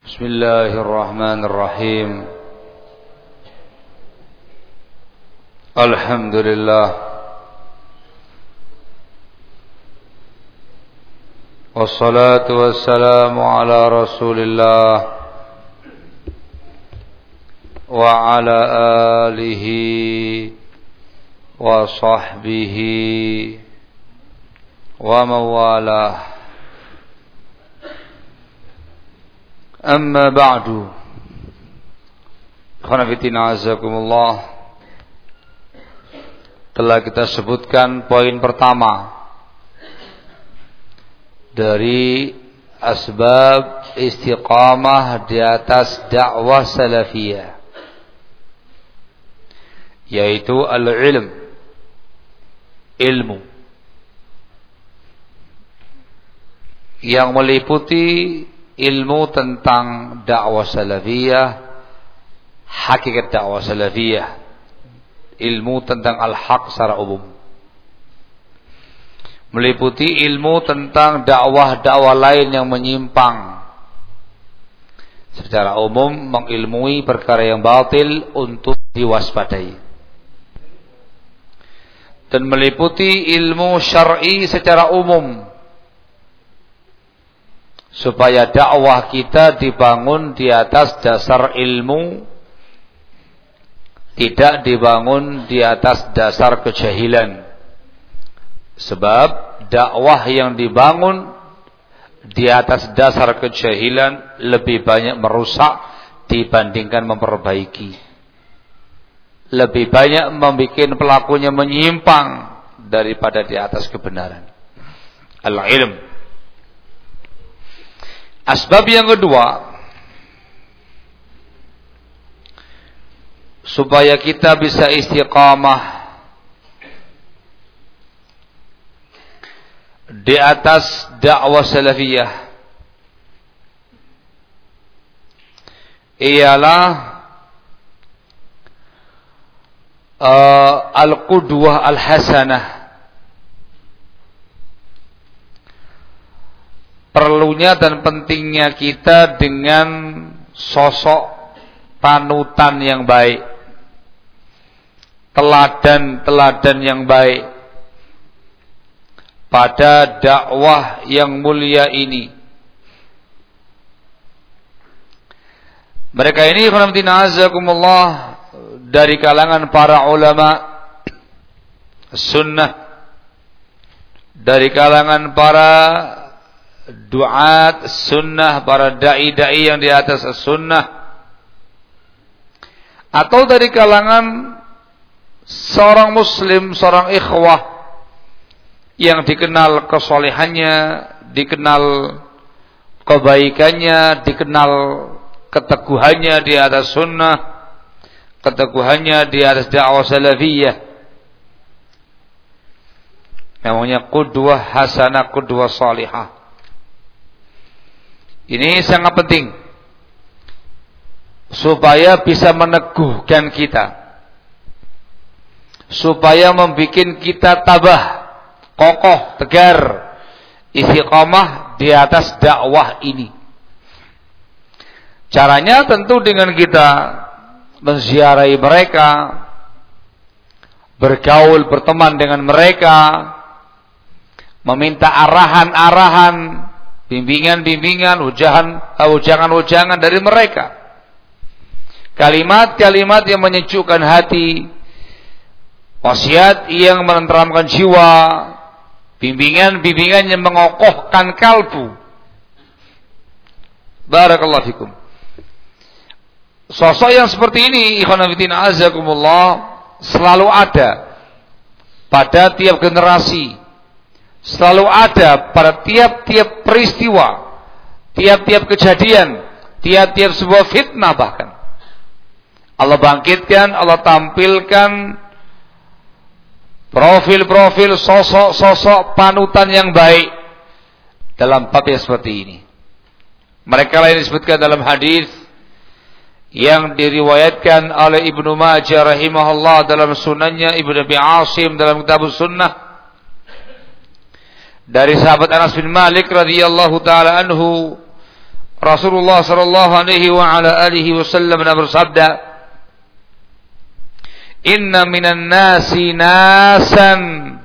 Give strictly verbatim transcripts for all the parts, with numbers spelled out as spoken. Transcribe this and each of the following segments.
Bismillahirrahmanirrahim. Alhamdulillah. Wassalatu wassalamu ala Rasulillah wa ala alihi wa sahbihi wa mawalah. Amma ba'du. Khanafitina azakumullah. Telah kita sebutkan poin pertama dari asbab istiqamah di atas dakwah salafiyah, yaitu al-ilm, ilmu yang meliputi ilmu tentang dakwah salafiyah, hakikat dakwah salafiyah, ilmu tentang al-haq secara umum, meliputi ilmu tentang dakwah-dakwah lain yang menyimpang, secara umum mengilmui perkara yang batil untuk diwaspadai, dan meliputi ilmu syar'i secara umum, supaya dakwah kita dibangun di atas dasar ilmu, tidak dibangun di atas dasar kejahilan. Sebab dakwah yang dibangun di atas dasar kejahilan lebih banyak merusak dibandingkan memperbaiki, lebih banyak membuat pelakunya menyimpang daripada di atas kebenaran. Al-ilm. Asbab yang kedua, supaya kita bisa istiqamah di atas dakwah salafiyah, ialah uh, al-qudwah al-hasanah. Perlunya dan pentingnya kita dengan sosok panutan yang baik, teladan-teladan yang baik pada dakwah yang mulia ini. Mereka ini khonamtinazakumullah dari kalangan para ulama sunnah, dari kalangan para duat sunnah, para da'i-da'i yang di atas sunnah, atau dari kalangan seorang muslim, seorang ikhwah yang dikenal kesolehannya, dikenal kebaikannya, dikenal keteguhannya di atas sunnah, keteguhannya di atas dakwah salafiyah. Namanya qudwah hasanah, qudwah salihah. Ini sangat penting supaya bisa meneguhkan kita, supaya membuat kita tabah, kokoh, tegar, istiqamah di atas dakwah ini. Caranya tentu dengan kita menziarahi mereka, bergaul, berteman dengan mereka, meminta arahan-arahan, bimbingan-bimbingan, ujangan-ujangan dari mereka, kalimat-kalimat yang menyejukkan hati, wasiat yang menenteramkan jiwa, bimbingan-bimbingan yang mengokohkan kalbu. Barakallahu fikum. Sosok yang seperti ini, ikhwan fillah azakumullah, selalu ada pada tiap generasi, selalu ada pada tiap-tiap peristiwa, tiap-tiap kejadian, tiap-tiap sebuah fitnah. Bahkan Allah bangkitkan, Allah tampilkan profil-profil sosok-sosok panutan yang baik dalam bab yang seperti ini. Mereka lain disebutkan dalam hadis yang diriwayatkan oleh Ibnu Majah rahimahullah dalam sunannya, Ibnu Abi Asim dalam kitab sunnah, dari sahabat Anas bin Malik radhiyallahu taala anhu, Rasulullah sallallahu alaihi wa ala alihi wasallam bersabda, "Inna minan nasi nasan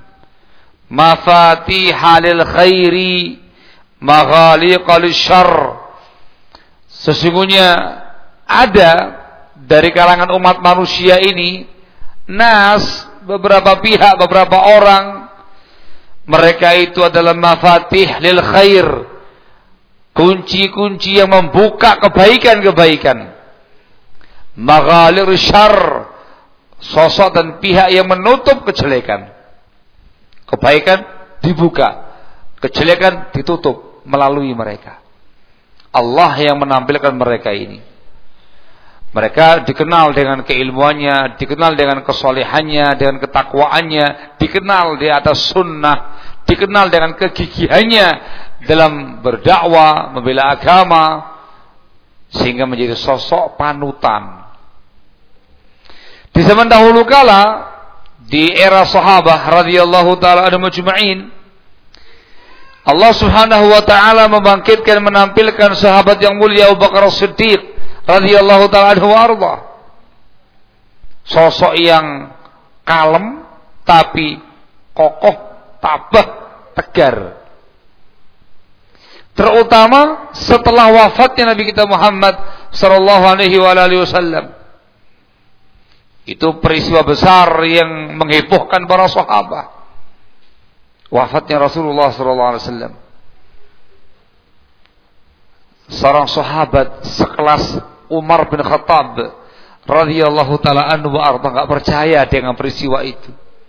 mafatihal lil khairi maghaliqal syarr." Sesungguhnya ada dari kalangan umat manusia ini nas, beberapa pihak, beberapa orang, mereka itu adalah mafatih lil khair, kunci-kunci yang membuka kebaikan-kebaikan, maghalir syarr, sosok dan pihak yang menutup kejelekan. Kebaikan dibuka, kejelekan ditutup melalui mereka. Allah yang menampilkan mereka ini. Mereka dikenal dengan keilmuannya, dikenal dengan kesolehannya, dengan ketakwaannya, dikenal di atas sunnah, dikenal dengan kegigihannya dalam berdakwah, membela agama, sehingga menjadi sosok panutan. Di zaman dahulu kala, di era sahabat radhiyallahu taala anhum ajma'in, Allah Subhanahu wa taala membangkitkan, menampilkan sahabat yang mulia Abu Bakar As-Siddiq radhiyallahu taala anhu warda. Sosok yang kalem tapi kokoh, tabah, tegar. Terutama setelah wafatnya Nabi kita Muhammad sallallahu alaihi wasallam. Itu peristiwa besar yang menghebohkan para sahabat. Wafatnya Rasulullah sallallahu alaihi wasallam. Seorang sahabat sekelas Umar bin Khattab radhiyallahu taala anhu arda enggak percaya dengan peristiwa itu.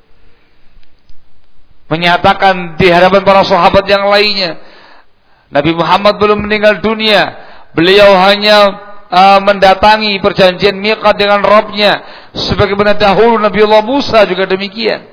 Menyatakan di hadapan para sahabat yang lainnya, Nabi Muhammad belum meninggal dunia, beliau hanya uh, mendatangi perjanjian miqat dengan Rabb-Nya, sebagaimana dahulu Nabi Allah Musa juga demikian.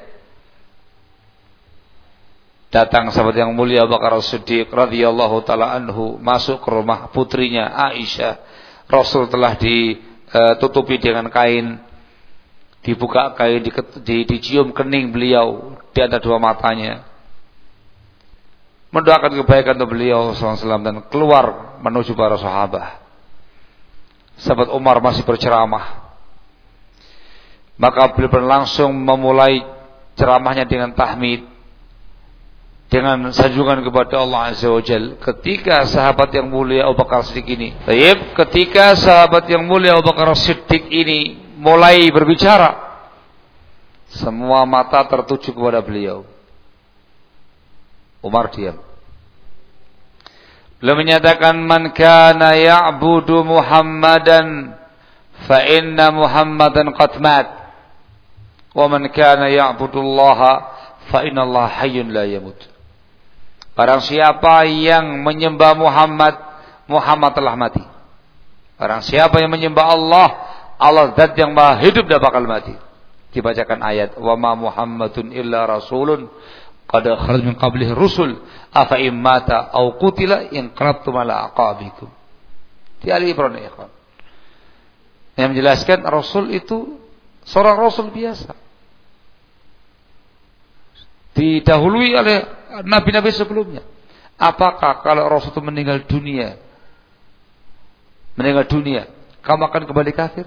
Datang sahabat yang mulia Abu Bakar As-Siddiq radhiyallahu taala anhu masuk ke rumah putrinya Aisyah. Rasul telah ditutupi dengan kain, dibuka kain, di, di, dicium kening beliau di antara dua matanya, mendoakan kebaikan untuk beliau sallallahu alaihi wasallam, dan keluar menuju para sahabat. Sahabat Umar masih berceramah, maka beliau langsung memulai ceramahnya dengan tahmid, dengan sanjungan kepada Allah Azza wa Jalla. Ketika sahabat yang mulia Abu Bakar Siddiq ini, baik, ketika sahabat yang mulia Abu Bakar Siddiq ini mulai berbicara, semua mata tertuju kepada beliau. Umar diam. Beliau menyatakan, "Man kana ya'budu Muhammadan fa inna Muhammadan qad mat. Wa man kana ya'budu Allah fa inna Allah hayyun la yamut." Barang siapa yang menyembah Muhammad, Muhammad telah mati. Barang siapa yang menyembah Allah, Allah zat yang maha hidup dan bakal mati. Dibacakan ayat, "Wa ma Muhammadun illa rasulun qad khalal min qablihi rusul afa immata aw qutila inqalabtum ala aqabikum." Di Ali Imran, ikhwan. Yang menjelaskan Rasul itu seorang Rasul biasa, didahului oleh nabi-nabi sebelumnya. Apakah kalau Rasul itu meninggal dunia, meninggal dunia, kamu akan kembali kafir?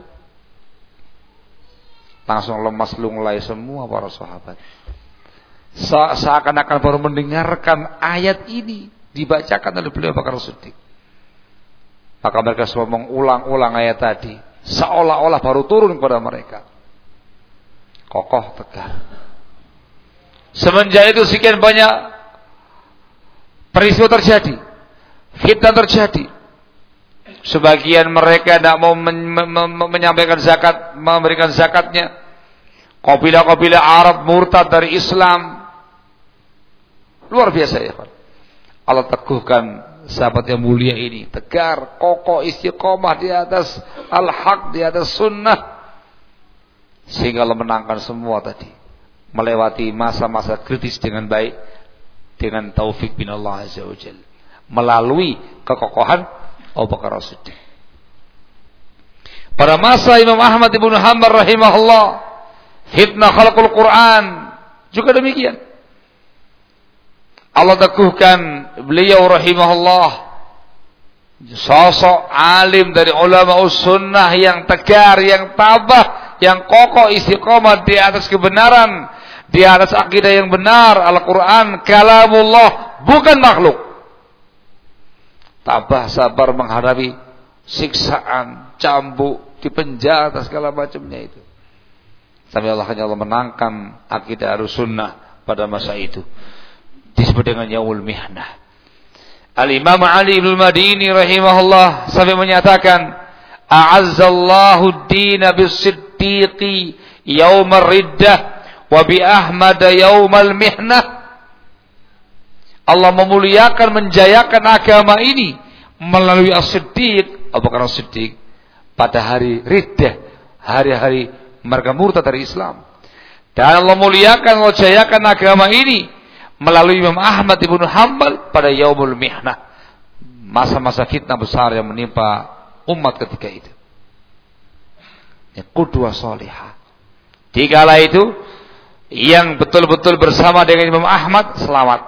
Langsung lemas lunglai semua para sahabat. Seakan-akan baru mendengarkan ayat ini dibacakan oleh beliau Bakar Siddiq. Maka mereka semua mengulang-ulang ayat tadi, seolah-olah baru turun kepada mereka. Kokoh, tegar. Semenjak itu sekian banyak peristiwa terjadi, fitnah terjadi. Sebagian mereka tidak mau men- men- men- menyampaikan zakat, memberikan zakatnya. Kabilah-kabilah Arab murtad dari Islam. Luar biasa ya, Pak. Allah teguhkan sahabat yang mulia ini, tegar, kokoh, istiqomah di atas al-haq, di atas sunnah, sehingga Allah menangkan semua tadi, melewati masa-masa kritis dengan baik, dengan taufik bin Allah Azza wa Jalla, melalui kekokohan Abu Bakar As-Siddiq. Pada masa Imam Ahmad ibn Hanbal rahimahullah, fitnah khalqul Quran juga demikian. Allah teguhkan beliau rahimahullah Sosok alim dari ulama sunnah yang tegar, yang tabah, yang kokoh istiqomah di atas kebenaran, di atas akidah yang benar. Al-Quran kalamullah, bukan makhluk. Tabah sabar menghadapi siksaan, cambuk, dipenjara segala macamnya itu. Sampai Allah hanya Allah menangkan akidah Ahlussunnah pada masa itu. Disebut dengan yaumul mihnah. Al-Imam Ali bin Madini rahimahullah sampai menyatakan, a'azzallahu ad-dina bis-siddiqi yaumar riddah wa bi Ahmad yaumal mihnah. Allah memuliakan, menjayakan agama ini melalui As-Siddiq, Abu Bakar As-Siddiq, pada hari riddah, hari-hari mereka murtad dari Islam. Dan Allah muliakan, Allah jayakan agama ini melalui Imam Ahmad ibn Hanbal pada yaumul mihnah, masa-masa fitnah besar yang menimpa umat ketika itu. Ya, qudwah salihah. Dikala itu yang betul-betul bersama dengan Imam Ahmad selamat.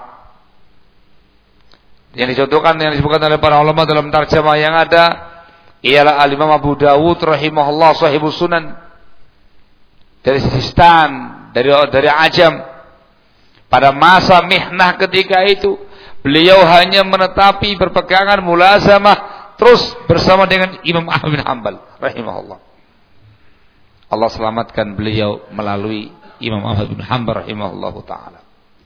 Yang dicontohkan, yang disebutkan oleh para ulama dalam tarjamah yang ada ialah Al-Imam Abu Dawud rahimahullah, sahibus sunan, dari Sistan, dari dari Ajam. Pada masa mihnah ketika itu, beliau hanya menetapi berpegangan mulazamah terus bersama dengan Imam Ahmad bin Hanbal rahimahullah. Allah selamatkan beliau melalui Imam Ahmad bin Hanbal rahimahullah taala.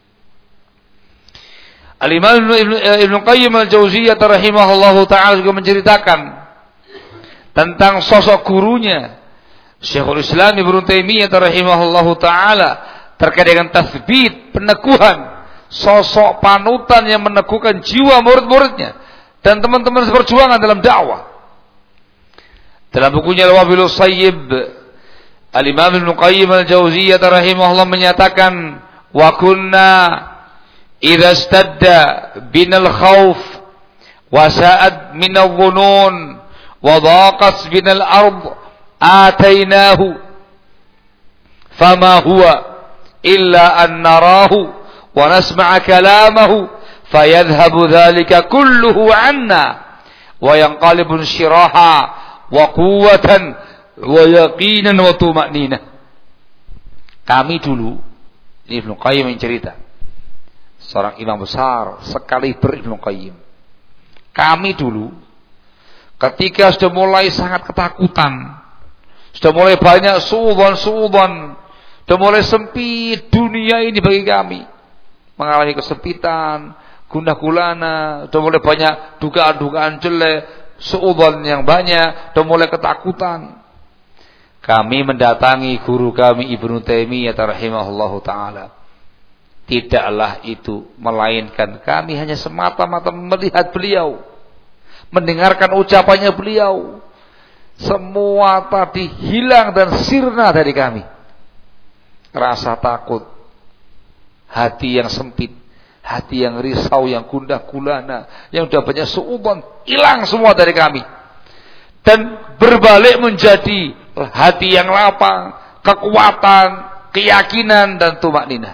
Al-Imam Ibnu Qayyim al-Jauziyah rahimahullah taala juga menceritakan tentang sosok gurunya Syekhul Islam Ibnu Taimiyah rahimahullah taala terkait dengan tasbit, peneguhan, sosok panutan yang meneguhkan jiwa murid-muridnya dan teman-teman seperjuangan dalam dakwah. Dalam bukunya Al-Wabilus Sayyib, Al-Imam Ibnu Qayyim al-Jauziyah rahimahullah menyatakan, wa kunna idza istadda binal khauf wa sa'ad minal dhunun wa dhaqat binal ard atainahu fama huwa illa an narahu wa nasma'a kalamahu fayadhhabu dhalika kulluhu 'anna wa yanqalibu shiraha wa quwwatan wa yaqinan wa tuma'ninah. Kami dulu, ini Ibnu Qayyim yang cerita, seorang imam besar sekali Ibnu Qayyim. Kami dulu ketika sudah mulai sangat ketakutan, sudah mulai banyak suudzon-suudzon, sudah mulai sempit dunia ini bagi kami, mengalami kesempitan, gundah gulana, sudah mulai banyak dugaan-dugaan jelek, suudzon yang banyak, sudah mulai ketakutan. Kami mendatangi guru kami Ibnu Taimiyah rahimahullahu taala. Tidaklah itu melainkan kami hanya semata-mata melihat beliau, mendengarkan ucapannya beliau, semua tadi hilang dan sirna dari kami. Rasa takut, hati yang sempit, hati yang risau, yang gundah gulana, yang sudah banyak suudzon, hilang semua dari kami. Dan berbalik menjadi hati yang lapang, kekuatan, keyakinan dan tumakninah.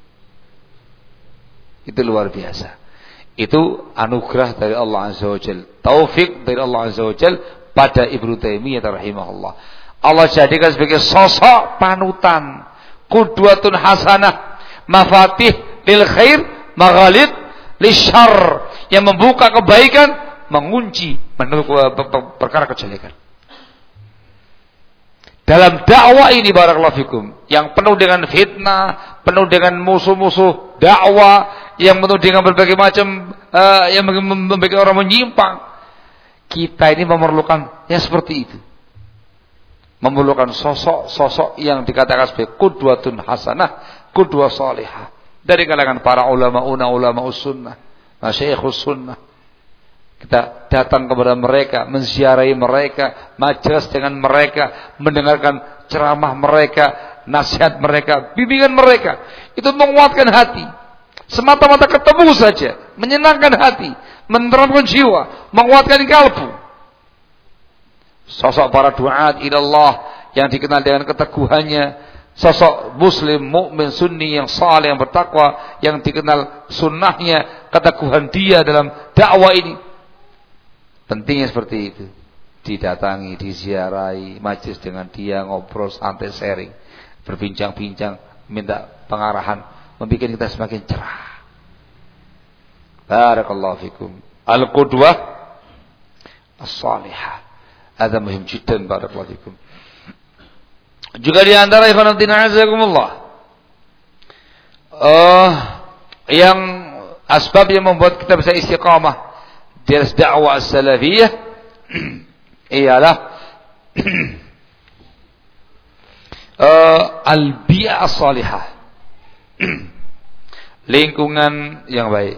Itu luar biasa. Itu anugerah dari Allah Azza wa Jalla, taufik dari Allah Azza wa Jalla pada Ibnu Taimiyah rahimahullah. Allah jadikan sebagai sosok panutan, qudwatun hasanah, mafatih lil khair, maghalid lisyarr, yang membuka kebaikan, mengunci perkara kejelekan. Dalam dakwah ini barakallahu fikum, yang penuh dengan fitnah, penuh dengan musuh-musuh dakwah, yang penuh dengan berbagai macam uh, yang membuat orang menyimpang, kita ini memerlukan yang seperti itu. Memerlukan sosok-sosok yang dikatakan sebagai qudwatun hasanah, qudwah salihah dari kalangan para ulama ulama sunnah, masyayikhus sunnah. Kita datang kepada mereka, menziarahi mereka, majelis dengan mereka, mendengarkan ceramah mereka, nasihat mereka, bimbingan mereka. Itu menguatkan hati. Semata-mata ketemu saja, menyenangkan hati, menerangkan jiwa, menguatkan kalbu. Sosok para duat ilallah yang dikenal dengan keteguhannya, sosok muslim, mukmin, sunni yang saleh, yang bertakwa, yang dikenal sunnahnya, keteguhan dia dalam dakwah ini. Pentingnya seperti itu. Didatangi, diziarahi, majlis dengan dia, ngobrol, santai, sharing, berbincang-bincang, minta pengarahan, membuat kita semakin cerah. Barakallahu fikum. Al-qudwah as-salihah. Ada muhim jiddan, barakallahu fikum. Juga di antara ikhwan fillah azakumullah. Uh, yang asbab yang membuat kita bisa istiqamah di atas dakwah salafiyah ialah uh, al-bi'ah as-salihah. Lingkungan yang baik.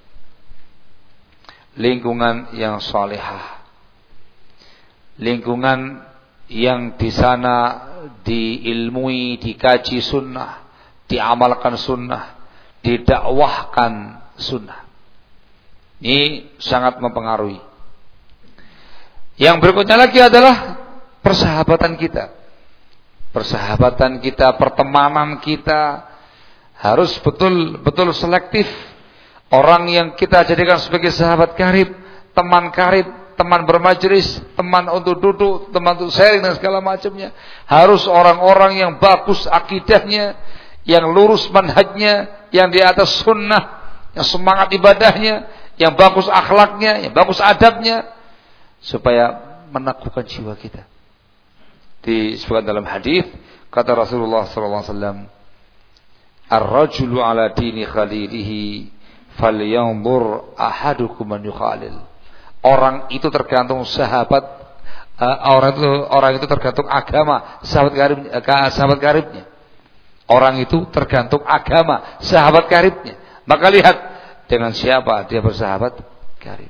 Lingkungan yang salihah. Lingkungan yang di sana diilmui, dikaji sunnah, diamalkan sunnah, didakwahkan sunnah. Ini sangat mempengaruhi. Yang berikutnya lagi adalah persahabatan kita. Persahabatan kita, pertemanan kita harus betul-betul selektif. Orang yang kita jadikan sebagai sahabat karib, teman karib, teman bermajlis, teman untuk duduk, teman untuk sharing dan segala macamnya, harus orang-orang yang bagus akidahnya, yang lurus manhajnya, yang di atas sunnah, yang semangat ibadahnya, yang bagus akhlaknya, yang bagus adabnya, supaya meneguhkan jiwa kita. Disebutkan dalam hadis, kata Rasulullah sallallahu alaihi wasallam, "Ar-rajulu ala dini khalilihi falyanzur ahadukum man yukhalil." Orang itu tergantung sahabat, uh, orang itu orang itu tergantung agama sahabat karib, uh, sahabat karibnya. Orang itu tergantung agama sahabat karibnya. Maka lihat dengan siapa dia bersahabat karib.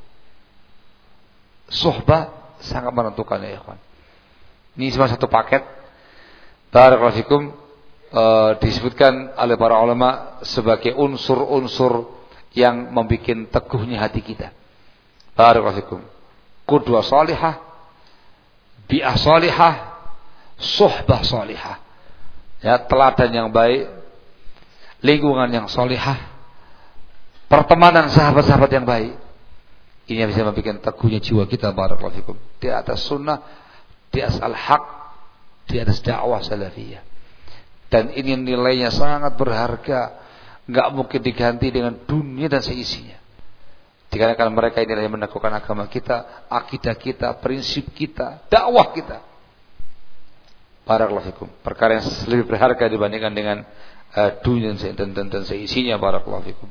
Suhbah sangat menentukan ya ikhwan. Ini cuma satu paket. Barakallahu fikum, uh, disebutkan oleh para ulama sebagai unsur-unsur yang membuat teguhnya hati kita. Barakallahu fikum. Qudwah salihah, bi'ah salihah, suhbah salihah. Ya, teladan yang baik, lingkungan yang salihah, pertemanan sahabat-sahabat yang baik. Ini yang bisa membuat teguhnya jiwa kita, barakallahu fikum, di atas sunnah, di atas al-haq, di atas dakwah salafiyah. Dan ini nilainya sangat berharga, enggak mungkin diganti dengan dunia dan seisinya. Dikarenakan mereka inilah yang meneguhkan agama kita, akidah kita, prinsip kita, dakwah kita. Barakallahu fikum. Perkara yang lebih berharga dibandingkan dengan uh, dunia dan, dan, dan seisinya. Barakallahu fikum.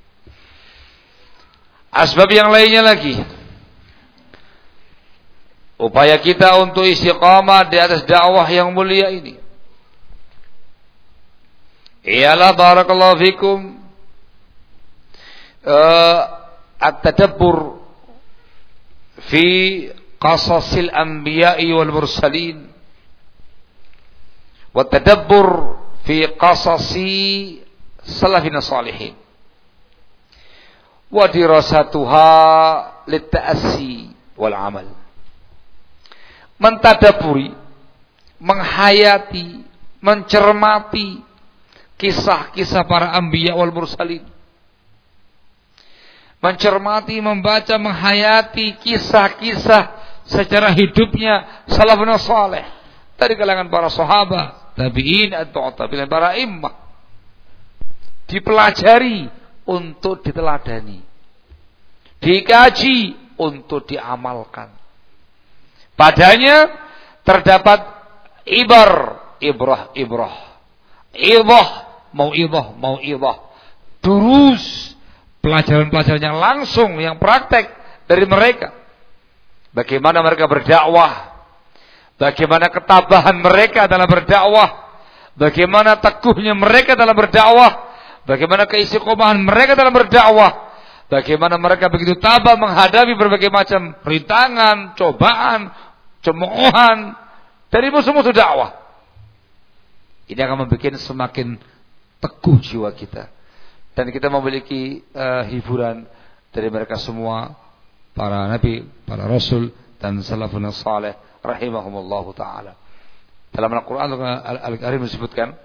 Asbab yang lainnya lagi, upaya kita untuk istiqamah di atas dakwah yang mulia ini ialah barakallahu fikum uh, at-tadabbur fi qasasil anbiya'i wal mursalin wa tadabbur fi qasasi salafina salihin wa dirasatuha lit-ta'assi wal amal. Mentadaburi, menghayati, mencermati kisah-kisah para anbiya wal mursalin, mencermati, membaca, menghayati kisah-kisah secara hidupnya salafun saleh dari kalangan para sahabat, tabi'in, atau tabi'in, para imam. Dipelajari untuk diteladani, dikaji untuk diamalkan. Padanya terdapat ibar, ibrah, ibrah, idah, mau idah, mau idah, durus, pelajaran-pelajaran yang langsung, yang praktek dari mereka. Bagaimana mereka berdakwah, bagaimana ketabahan mereka dalam berdakwah, bagaimana teguhnya mereka dalam berdakwah, bagaimana keistiqomahan mereka dalam berdakwah, bagaimana mereka begitu tabah menghadapi berbagai macam rintangan, cobaan, cemoohan dari musuh-musuh dakwah. Ini akan membuat semakin teguh jiwa kita. Dan kita memiliki uh, hiburan dari mereka semua, para nabi, para rasul, dan salafun salih rahimahumullahu ta'ala. Dalam Al-Quran Al-Karim disebutkan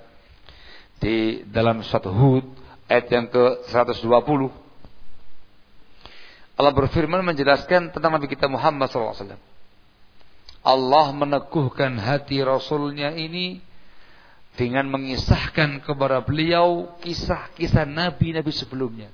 di dalam surat Hud ayat yang ke seratus dua puluh, Allah berfirman menjelaskan tentang Nabi kita Muhammad sallallahu alaihi wasallam. Allah meneguhkan hati Rasulnya ini dengan mengisahkan kepada beliau kisah-kisah Nabi-Nabi sebelumnya.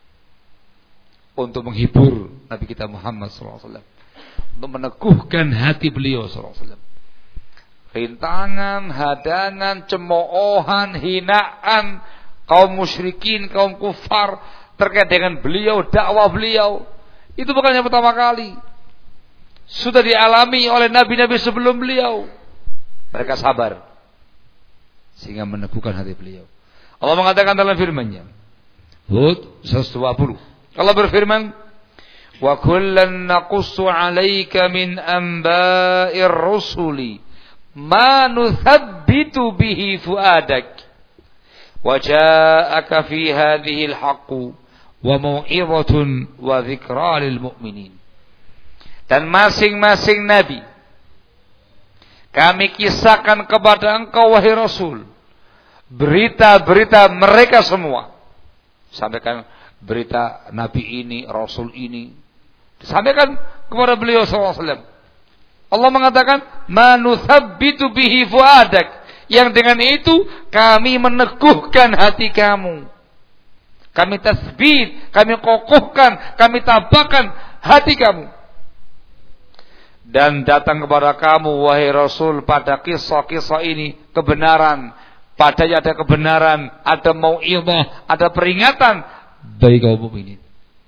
Untuk menghibur Nabi kita Muhammad sallallahu alaihi wasallam. Untuk meneguhkan hati beliau sallallahu alaihi wasallam. Rintangan, hadangan, cemoohan, hinaan kaum musyrikin, kaum kufar terkait dengan beliau, dakwah beliau, itu bukan yang pertama kali. Sudah dialami oleh nabi-nabi sebelum beliau. Mereka sabar sehingga meneguhkan hati beliau. Allah mengatakan dalam firman-Nya, Hud seratus dua puluh. Allah berfirman, "Wa kullan naqussu 'alaika min anba'ir rusuli ma nuthabbitu bihi fuadak wa ja'aka fi hadhihi al-haqqu wa mau'izatun wa dzikra lil mu'minin." Dan masing-masing nabi kami kisahkan kepada engkau wahai Rasul berita-berita mereka semua. Sampaikan berita nabi ini, rasul ini, disampaikan kepada beliau sallallahu alaihi wasallam. Allah mengatakan, "Manuthabbitu bihi fuadak." Yang dengan itu kami meneguhkan hati kamu. Kami tasbit, kami kokohkan, kami tabahkan hati kamu. Dan datang kepada kamu wahai Rasul pada kisah-kisah ini kebenaran. Padanya ada kebenaran, ada mau'izah, ada peringatan bagi kaum mukminin.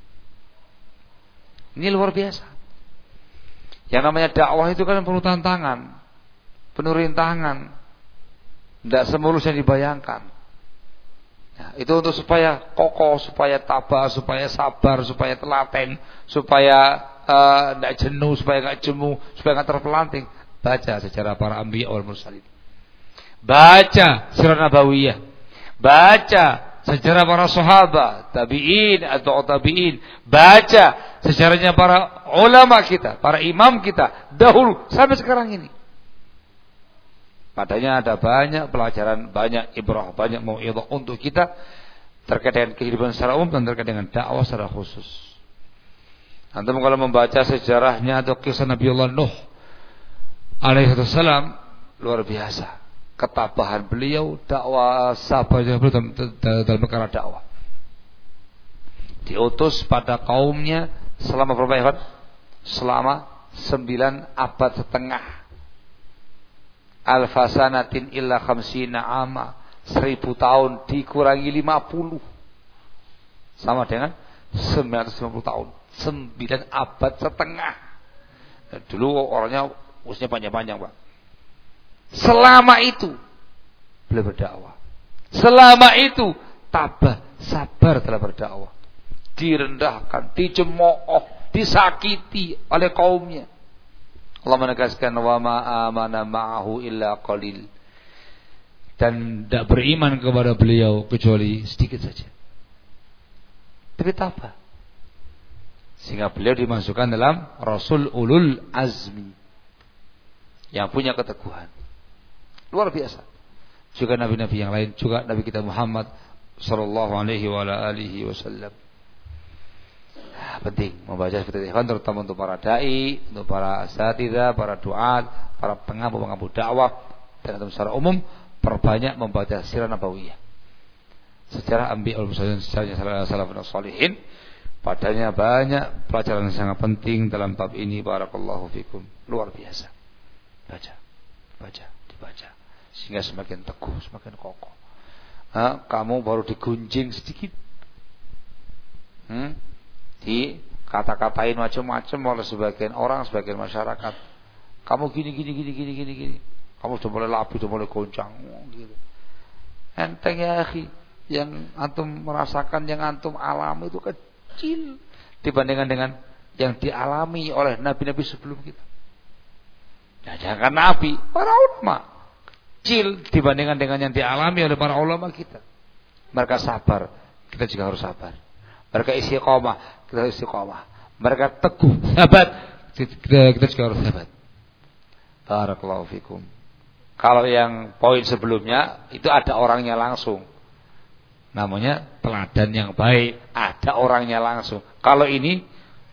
Ini luar biasa. Yang namanya dakwah itu kan perlu tantangan, penuh rintangan, tidak semulus yang dibayangkan. Ya, itu untuk supaya kokoh, supaya tabah, supaya sabar, supaya telaten, supaya tidak uh, jenuh, supaya nggak jemu, supaya nggak terpelanting. Baca sejarah para anbiya wal mursalin. Baca sirah nabawiyah. Baca sejarah para sahabat, tabi'in atau tabi'in. Baca sejarahnya para ulama kita, para imam kita dahulu sampai sekarang ini. Padanya ada banyak pelajaran, banyak ibrah, banyak mau'izah untuk kita terkait dengan kehidupan secara umum dan terkait dengan dakwah secara khusus. Antum kalau membaca sejarahnya atau kisah Nabiullah Nuh alaihi salam, luar biasa. Ketabahan beliau, dakwah sabarnya beliau dalam, dalam perkara dakwah. Diutus pada kaumnya selama berapa ya? Selama sembilan abad setengah. Alfasanatin illa khamsina ama, seribu tahun dikurangi lima puluh, sama dengan sembilan ratus lima puluh tahun. Sembilan abad setengah. Dan dulu orangnya usianya panjang-panjang, Pak. Selama itu beliau berdakwah. Selama itu tabah, sabar dalam berdakwah. Direndahkan, dicemooh, disakiti oleh kaumnya. Allah menegaskan, wa ma amana ma'ahu illa qalil. Dan tidak beriman kepada beliau kecuali sedikit saja. Tapi tabah. Sehingga beliau dimasukkan dalam Rasul Ulul Azmi, yang punya keteguhan. Luar biasa. Juga nabi-nabi yang lain, juga Nabi kita Muhammad sallallahu alaihi wa alihi wasallam. Penting membaca seperti itu, terutama untuk para dai, untuk para asatidzah, para duat, para pengampu-pengampu dakwah, dan secara umum perbanyak membaca sirah nabawiyah. Sejarah anbiya wal mursalin, sejarah salafus shalihin. Padanya banyak pelajaran yang sangat penting dalam bab ini. Barakallahu fikum. Luar biasa. Baca, baca, dibaca, sehingga semakin teguh, semakin kokoh. Ha, kamu baru digunjing sedikit, hmm? di kata-katain macam-macam oleh sebagian orang, sebagian masyarakat. Kamu gini, gini, gini, gini, gini, gini. Kamu sudah mulai labi, sudah mulai goncang, gitu. Enteng ya, akhi. Yang antum merasakan, yang antum alami itu kecil dibandingkan dengan yang dialami oleh nabi-nabi sebelum kita. Ya, jangan nabi, para ulama kecil dibandingkan dengan yang dialami oleh para ulama kita. Mereka sabar, kita juga harus sabar. Mereka istiqomah, kita harus istiqomah. Mereka teguh, sahabat, kita, kita juga harus sahabat. Barakallahu fikum. Kalau yang poin sebelumnya itu ada orangnya langsung, namanya teladan yang baik, ada orangnya langsung. Kalau ini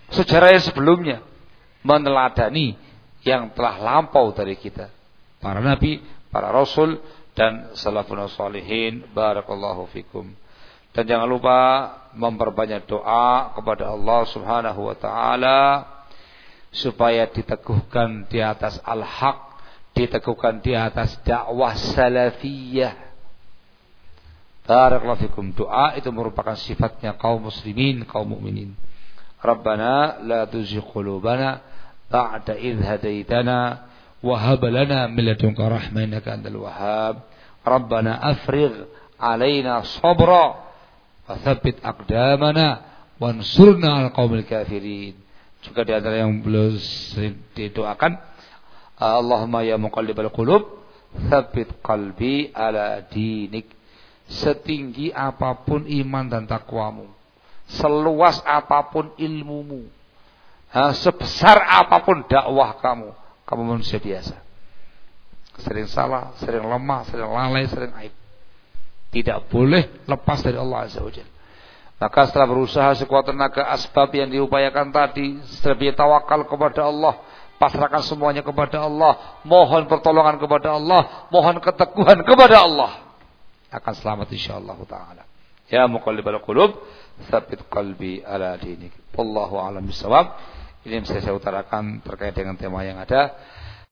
sejarah yang sebelumnya, meneladani yang telah lampau dari kita, para nabi, para rasul, dan salafun shalihin. Barakallahu fikum. Dan jangan lupa memperbanyak doa kepada Allah Subhanahu wa taala supaya diteguhkan di atas al-haq, diteguhkan di atas dakwah salafiyah. Barakallahu fikum. Doa itu merupakan sifatnya kaum muslimin, kaum mukminin. Rabbana la tuzigh qulubana ba'da idh hadaitana wa hab lana min ladunka rahmah innaka antal wahhab. Rabbana afrigh alaina sabra wa tsabbit aqdamana wansurna 'alal qaumil kafirin. Juga di antara yang belum didoakan, Allahumma ya muqallibal qulub tsabbit qalbi ala dinik. Setinggi apapun iman dan takwamu, seluas apapun ilmumu, ha, sebesar apapun dakwah kamu, kamu manusia biasa, sering salah, sering lemah, sering lalai, sering aib. Tidak boleh lepas dari Allah Azza wa Jalla. Maka setelah berusaha sekuat tenaga, asbab yang diupayakan tadi, setelah tawakal kepada Allah, pasrahkan semuanya kepada Allah, mohon pertolongan kepada Allah, mohon keteguhan kepada Allah, akan selamat insyaallah taala. Ya muqallibal qulub tsabbit qalbi ala dinik. Wallahu a'lam bissawab. Ini yang bisa saya utarakan terkait dengan tema yang ada.